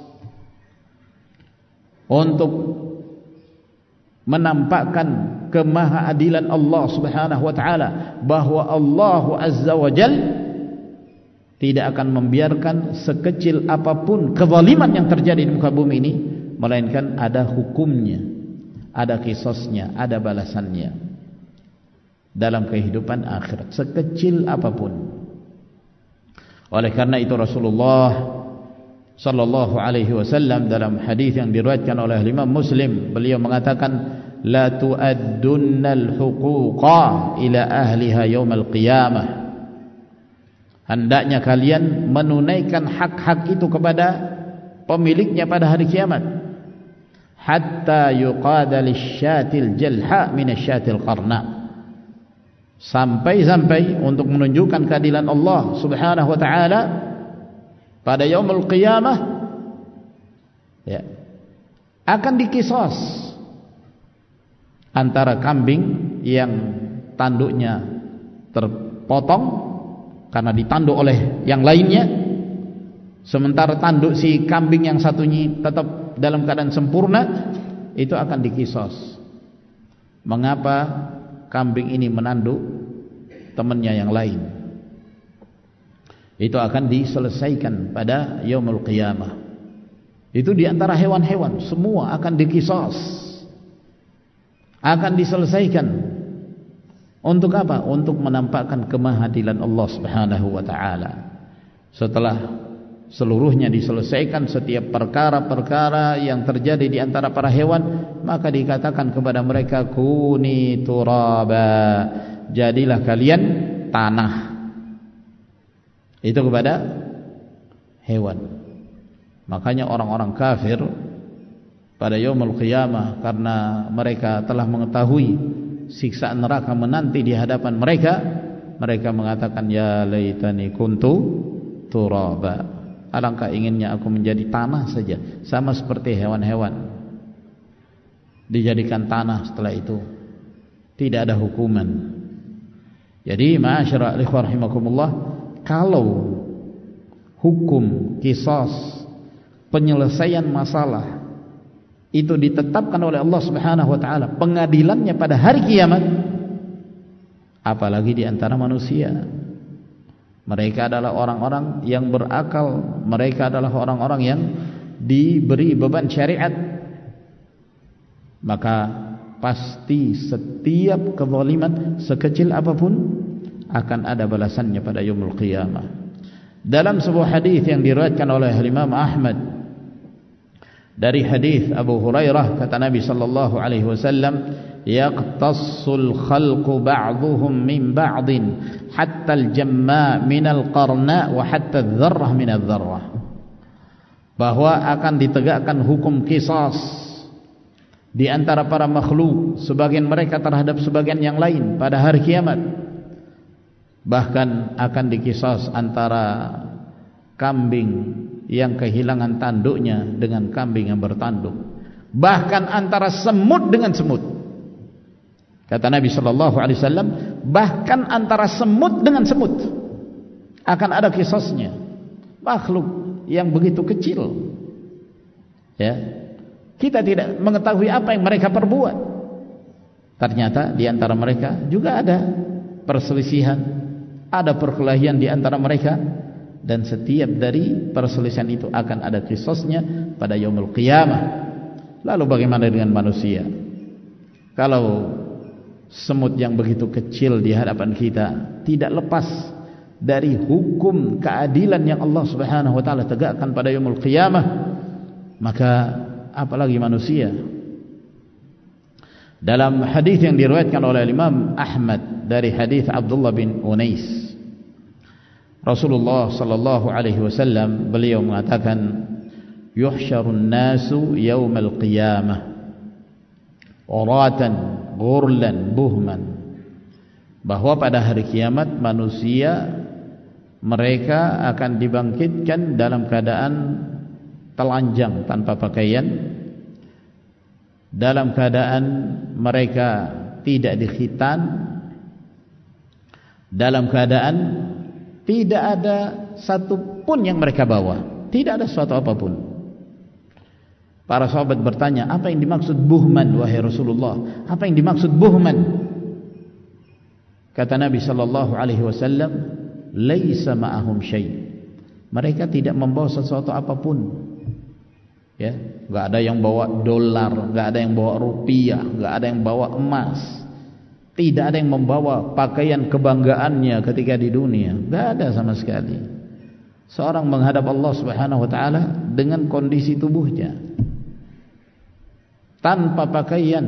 untuk menampakkan kemahaadilan Allah Subhanahu wa taala, bahwa Allah Azza wa Jalla tidak akan membiarkan sekecil apapun kezaliman yang terjadi di muka bumi ini, melainkan ada hukumnya, ada qisasnya, ada balasannya dalam kehidupan akhirat, sekecil apapun. Oleh karena itu Rasulullah sallallahu alaihi wasallam dalam hadis yang diriwayatkan oleh Imam Muslim, beliau mengatakan, la tu'addunnal huquqa ila ahliha yaumal qiyamah. Hendaknya kalian menunaikan hak-hak itu kepada pemiliknya pada hari kiamat, hatta yuqada lisyatil jalha minasyatil qarna, sampai-sampai untuk menunjukkan keadilan Allah Subhanahu wa taala pada yaumul qiyamah, ya, akan dikisas antara kambing yang tanduknya terpotong karena ditanduk oleh yang lainnya, sementara tanduk si kambing yang satunya tetap dalam keadaan sempurna, itu akan dikisas. Mengapa kambing ini menanduk temannya yang lain? Itu akan diselesaikan pada yaumul qiyamah. Itu diantara hewan-hewan, semua akan dikisas, akan diselesaikan. Untuk apa? Untuk menampakkan kemahadilan Allah Subhanahu wa taala. Setelah seluruhnya diselesaikan, setiap perkara-perkara yang terjadi di antara para hewan, maka dikatakan kepada mereka, kuni turaba, jadilah kalian tanah. Itu kepada hewan. Makanya orang-orang kafir pada yaumul qiyamah, karena mereka telah mengetahui siksaan neraka menanti di hadapan mereka, mereka mengatakan, ya laitani kuntu turaba, alangkah inginnya aku menjadi tanah saja, sama seperti hewan-hewan dijadikan tanah. Setelah itu tidak ada hukuman. Jadi ma'asyara ikhwan rahimakumullah, kalau hukum qisas, penyelesaian masalah itu ditetapkan oleh Allah Subhanahu wa taala, pengadilannya pada hari kiamat, apalagi di antara manusia. Mereka adalah orang-orang yang berakal, mereka adalah orang-orang yang diberi beban syariat, maka pasti setiap kezaliman sekecil apapun akan ada balasannya pada yaumul qiyamah. Dalam sebuah hadis yang diriwayatkan oleh Imam Ahmad dari hadis Abu Hurairah, kata Nabi sallallahu alaihi wasallam, yaqtassul khalqu ba'dhuhum min ba'din hatta al-jamma min al-qarna wa hatta adh-dharrah min adh-dharrah, bahwa akan ditegakkan hukum qisas di antara para makhluk, sebagian mereka terhadap sebagian yang lain pada hari kiamat. Bahkan akan dikisas antara kambing yang kehilangan tanduknya dengan kambing yang bertanduk, bahkan antara semut dengan semut. Kata Nabi sallallahu alaihi wasallam, bahkan antara semut dengan semut akan ada kisasnya. Makhluk yang begitu kecil, ya, kita tidak mengetahui apa yang mereka perbuat. Ternyata di antara mereka juga ada perselisihan, ada perkelahian di antara mereka, dan setiap dari perselisihan itu akan ada qisasnya pada yaumul qiyamah. Lalu bagaimana dengan manusia? Kalau semut yang begitu kecil di hadapan kita tidak lepas dari hukum keadilan yang Allah Subhanahu wa taala tegakkan pada yaumul qiyamah, maka apalagi manusia. Dalam hadis yang diriwayatkan oleh Imam Ahmad dari hadis Abdullah bin Unais, Rasulullah sallallahu alaihi wasallam beliau mengatakan, yuhsyarun nasu yaumal qiyamah uratan ghurlan buhman, bahwa pada hari kiamat manusia mereka akan dibangkitkan dalam keadaan telanjang tanpa pakaian, dalam keadaan mereka tidak dikhitan, dalam keadaan tidak ada satu pun yang mereka bawa, tidak ada sesuatu apapun. Para sahabat bertanya, apa yang dimaksud buhman wahai Rasulullah? Apa yang dimaksud buhman? Kata Nabi sallallahu alaihi wasallam, laisa ma'ahum syai'. Mereka tidak membawa sesuatu apapun. Ya, enggak ada yang bawa dolar, enggak ada yang bawa rupiah, enggak ada yang bawa emas. Tidak ada yang membawa pakaian kebanggaannya ketika di dunia. Enggak ada sama sekali. Seorang menghadap Allah Subhanahu wa taala dengan kondisi tubuhnya, tanpa pakaian,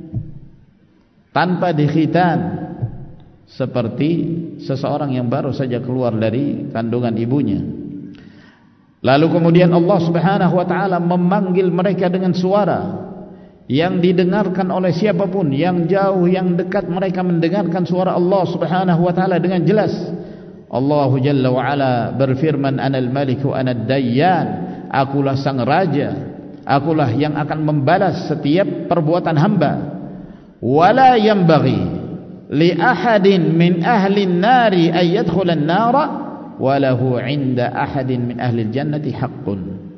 tanpa dikhitan, seperti seseorang yang baru saja keluar dari kandungan ibunya. Lalu kemudian Allah Subhanahu wa taala memanggil mereka dengan suara yang didengarkan oleh siapapun, yang jauh, yang dekat, mereka mendengarkan suara Allah Subhanahu wa taala dengan jelas. Allahu Jalla wa Ala berfirman, Anal Maliku Anad Dayyan, akulah sang raja, akulah yang akan membalas setiap perbuatan hamba. Wala yanbaghi li ahadin min ahli an-nari ay yadkhula an-nara walahu 'inda ahadin min ahli al-jannati haqqun.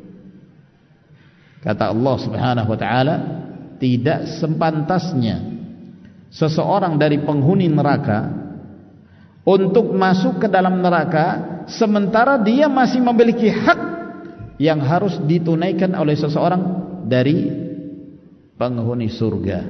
Kata Allah Subhanahu wa taala, tidak sepantasnya seseorang dari penghuni neraka untuk masuk ke dalam neraka sementara dia masih memiliki hak yang harus ditunaikan oleh seseorang dari penghuni surga.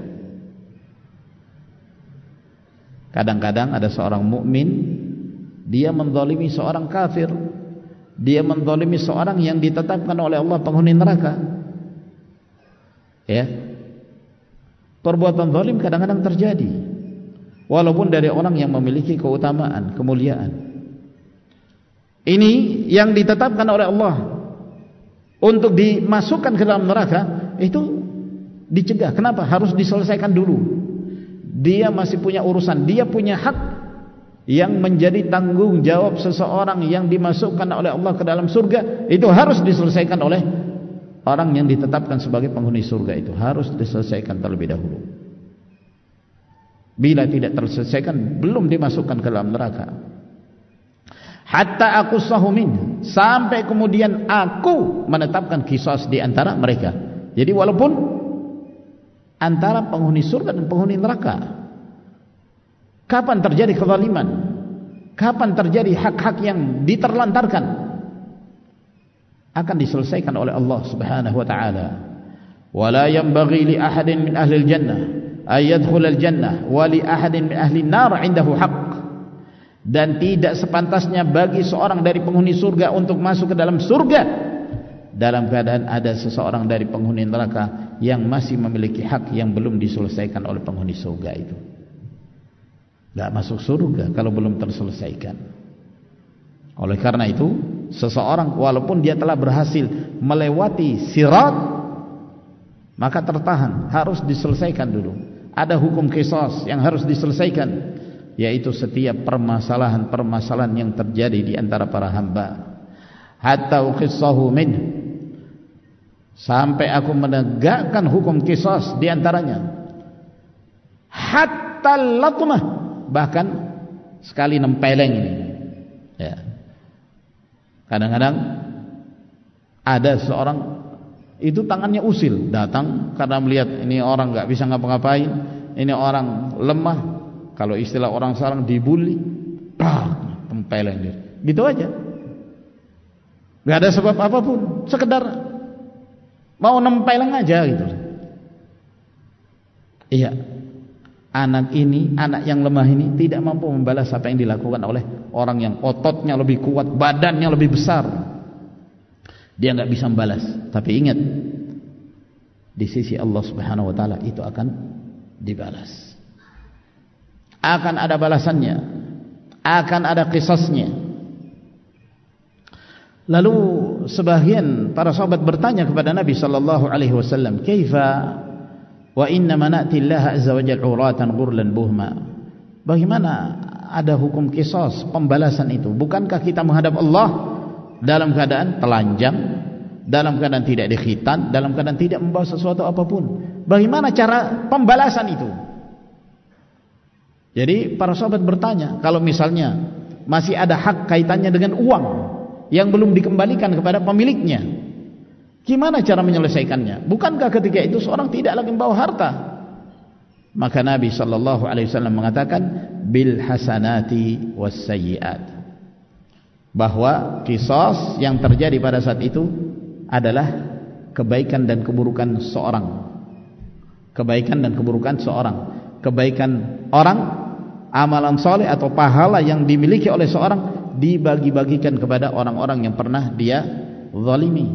Kadang-kadang ada seorang mukmin, dia menzalimi seorang kafir, dia menzalimi seorang yang ditetapkan oleh Allah penghuni neraka. Ya, perbuatan zalim kadang-kadang terjadi, walaupun dari orang yang memiliki keutamaan, kemuliaan. Ini yang ditetapkan oleh Allah untuk dimasukkan ke dalam neraka, itu dicegah. Kenapa? Harus diselesaikan dulu. Dia masih punya urusan, dia punya hak yang menjadi tanggung jawab seseorang yang dimasukkan oleh Allah ke dalam surga. Itu harus diselesaikan oleh orang yang ditetapkan sebagai penghuni surga. Itu harus diselesaikan terlebih dahulu. Bila tidak terselesaikan, belum dimasukkan ke dalam neraka. Hatta aku sahumin, sampai kemudian aku menetapkan qisas di antara mereka. Jadi walaupun antara penghuni surga dan penghuni neraka, kapan terjadi kezaliman, kapan terjadi hak-hak yang diterlantarkan, akan diselesaikan oleh Allah Subhanahu wa taala. Wala yanbaghi li ahadin min ahli al-jannah ay yadkhul al-jannah wa li ahadin min ahli an-nar 'indahu haqq. Dan tidak sepantasnya bagi seorang dari penghuni surga untuk masuk ke dalam surga dalam keadaan ada seseorang dari penghuni neraka yang masih memiliki hak yang belum diselesaikan oleh penghuni surga itu. Tidak masuk surga kalau belum terselesaikan. Oleh karena itu, seseorang walaupun dia telah berhasil melewati sirat, maka tertahan, harus diselesaikan dulu. Ada hukum qisas yang harus diselesaikan, yaitu setiap permasalahan-permasalahan yang terjadi di antara para hamba. Hatta uqissahu min, sampai aku menegakkan hukum qisas di antaranya. Hatta latmah, bahkan sekali nempeleng ini. Ya. Kadang-kadang ada seorang itu tangannya usil, datang karena melihat ini orang nggak bisa ngapa-ngapain, ini orang lemah, kalau istilah orang sekarang dibully, bah, tempeleng dia. Gitu aja. Nggak ada sebab apapun, sekedar mau nempeleng aja gitu. Iya, anak ini, anak yang lemah ini tidak mampu membalas apa yang dilakukan oleh orang yang ototnya lebih kuat, badannya lebih besar. Dia nggak bisa membalas. Tapi ingat, di sisi Allah Subhanahu wa taala itu akan dibalas. Akan ada balasannya, akan ada qisasnya. Lalu sebagian para sahabat bertanya kepada Nabi sallallahu alaihi wasallam, "Kaifa wa inna manati Allah azza wa jalla uratan ghurlan buhma?" Bagaimana ada hukum qisas, pembalasan itu? Bukankah kita menghadap Allah dalam keadaan telanjang, dalam keadaan tidak dikhitan, dalam keadaan tidak membawa sesuatu apapun? Bagaimana cara pembalasan itu? Jadi para sahabat bertanya, kalau misalnya masih ada hak kaitannya dengan uang yang belum dikembalikan kepada pemiliknya, gimana cara menyelesaikannya? Bukankah ketika itu seorang tidak lagi membawa harta? Maka Nabi sallallahu alaihi wasallam mengatakan bil hasanati was sayyiat, bahwa qisas yang terjadi pada saat itu adalah kebaikan dan keburukan seorang. Kebaikan dan keburukan seorang. Kebaikan orang, amalan soleh atau pahala yang dimiliki oleh seorang dibagi-bagikan kepada orang-orang yang pernah dia zalimi.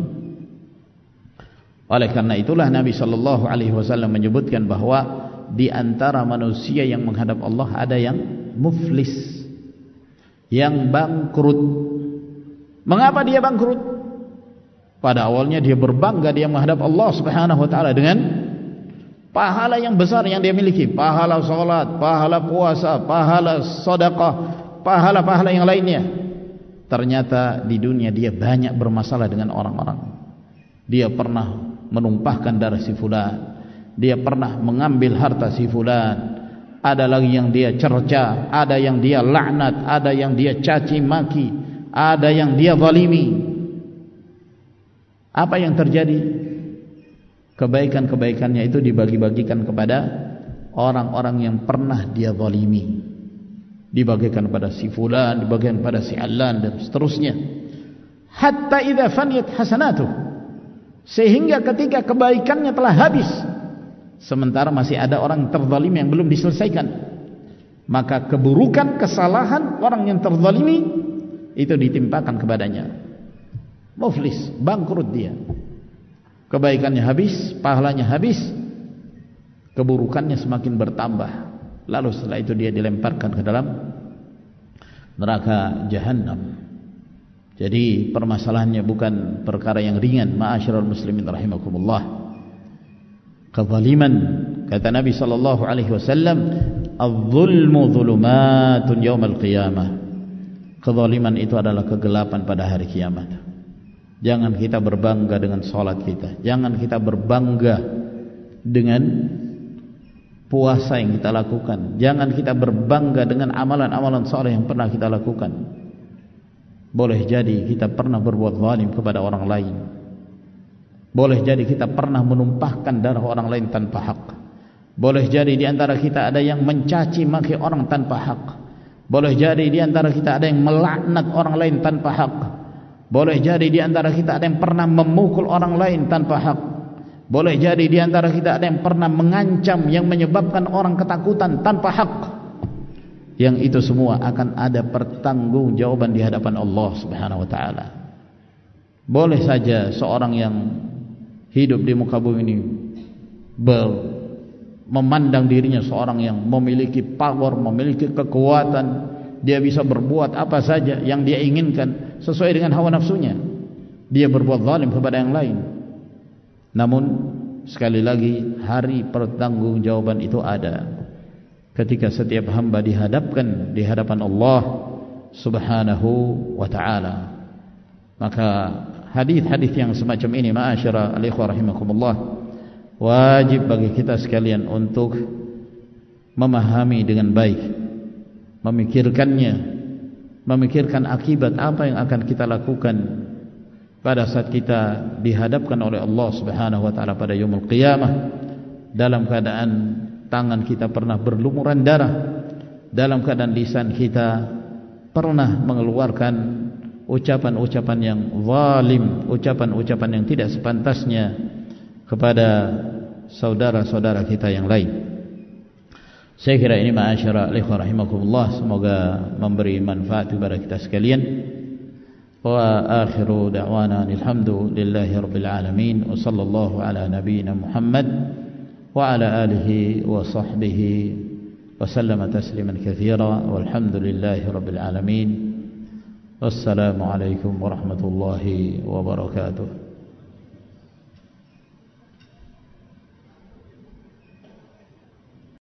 Oleh karena itulah Nabi sallallahu alaihi wasallam menyebutkan bahwa di antara manusia yang menghadap Allah ada yang muflis, yang bangkrut. Mengapa dia bangkrut? Pada awalnya dia berbangga dia menghadap Allah Subhanahu wa taala dengan pahala yang besar yang dia miliki, pahala salat, pahala puasa, pahala sedekah, pahala-pahala yang lainnya. Ternyata di dunia dia banyak bermasalah dengan orang-orang. Dia pernah menumpahkan darah si fulan, dia pernah mengambil harta si fulan, ada lagi yang dia cerca, ada yang dia laknat, ada yang dia caci maki, ada yang dia zalimi. Apa yang terjadi? Kebaikan-kebaikannya itu dibagi-bagikan kepada orang-orang yang pernah dia zalimi, dibagikan pada si fulan, dibagikan pada si alan dan seterusnya. Hatta idza faniyat hasanatuh, sehingga ketika kebaikannya telah habis, sementara masih ada orang terzalimi yang belum diselesaikan, maka keburukan, kesalahan orang yang terzalimi itu ditimpakan kepadanya. Muflis, bangkrut dia. Kebaikannya habis, pahalanya habis, keburukannya semakin bertambah. Lalu setelah itu dia dilemparkan ke dalam neraka jahanam. Jadi permasalahannya bukan perkara yang ringan. Ma'asyiral muslimin rahimakumullah. Kezaliman, kata Nabi sallallahu alaihi wasallam, "Adz-dzulmu dzulumatun yaumal qiyamah." Kezaliman itu adalah kegelapan pada hari kiamat. Jangan kita berbangga dengan salat kita, jangan kita berbangga dengan puasa yang kita lakukan, jangan kita berbangga dengan amalan-amalan saleh yang pernah kita lakukan. Boleh jadi kita pernah berbuat zalim kepada orang lain, boleh jadi kita pernah menumpahkan darah orang lain tanpa hak, boleh jadi di antara kita ada yang mencaci maki orang tanpa hak, boleh jadi di antara kita ada yang melaknat orang lain tanpa hak, boleh jadi di antara kita ada yang pernah memukul orang lain tanpa hak, boleh jadi di antara kita ada yang pernah mengancam yang menyebabkan orang ketakutan tanpa hak. Yang itu semua akan ada pertanggungjawaban di hadapan Allah Subhanahu wa taala. Boleh saja seorang yang hidup di muka bumi ini ber, memandang dirinya seorang yang memiliki power, memiliki kekuatan, dia bisa berbuat apa saja yang dia inginkan sesuai dengan hawa nafsunya. Dia berbuat zalim kepada yang lain. Namun sekali lagi, hari pertanggungjawaban itu ada ketika setiap hamba dihadapkan di hadapan Allah Subhanahu wa taala. Maka hadis-hadis yang semacam ini, ma'asyara al-ikhwah rahimakumullah, wajib bagi kita sekalian untuk memahami dengan baik, memikirkannya, memikirkan akibat apa yang akan kita lakukan pada saat kita dihadapkan oleh Allah Subhanahu wa taala pada yaumul qiyamah, dalam keadaan tangan kita pernah berlumuran darah, dalam keadaan lisan kita pernah mengeluarkan ucapan-ucapan yang zalim, ucapan-ucapan yang tidak sepantasnya kepada saudara-saudara kita yang lain. Saya kira ini ma'asyara ikhwan rahimakumullah, semoga memberi manfaat kepada kita sekalian. Wa akhiru da'wana alhamdulillahi rabbil alamin, wa sallallahu ala nabiyyina Muhammad wa ala alihi wa sahbihi wa sallama tasliman katsira, walhamdulillahi rabbil alamin. Wassalamu alaikum warahmatullahi wabarakatuh.